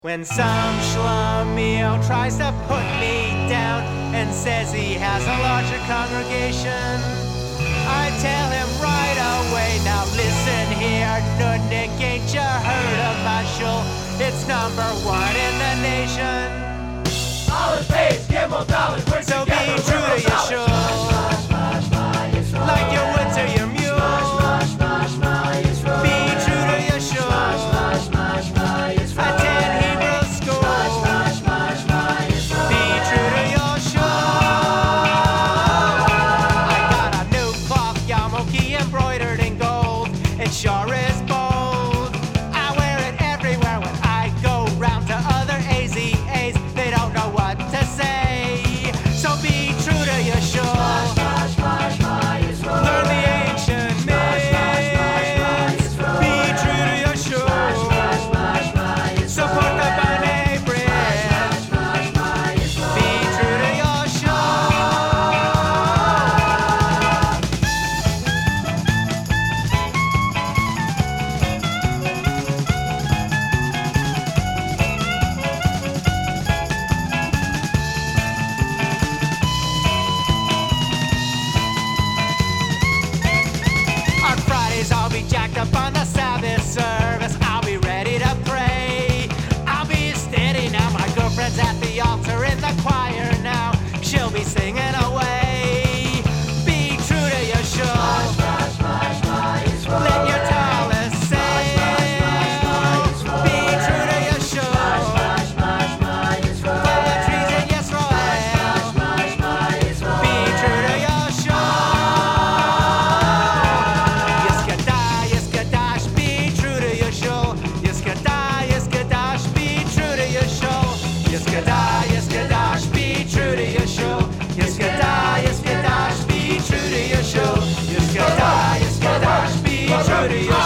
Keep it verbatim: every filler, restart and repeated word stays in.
When some schlemiel tries to put me down and says he has a larger congregation, I tell him right away, now listen here, Nudnik, ain't you heard of my show? It's number one in the nation. Olive paste, Gimel dollars, we're So together, be true to your show, like you would to your mule. Be true to your show. Attend Hebrew school. Be true to your show. I got a new cloth yarmulke embroidered in gold. It sure is bold. I wear it everywhere when I go round to other A Z As. They don't know what to say. So be true to your show. Learn the ancient myths. Be true to your show. Support the B'nai B'rith. Be true to your show. On Fridays I'll be jacked up on the Sabbath service. I'll be ready to pray. I'll be steady now. My girlfriend's at the altar in the choir now. She'll be singing away. Be true to your show. Let your talent sail. Be true to your show. For the trees in Yisrael. Be true to your show. Yiskadai, Yiskadash, be true to your show. Yiskadai, Yiskadash, be true to your show. Yiskadai, Yiskadash, be true to your show. Yiskadai, Yiskadash, be true to your show. Yiskadai, Yiskadash, be true to your show.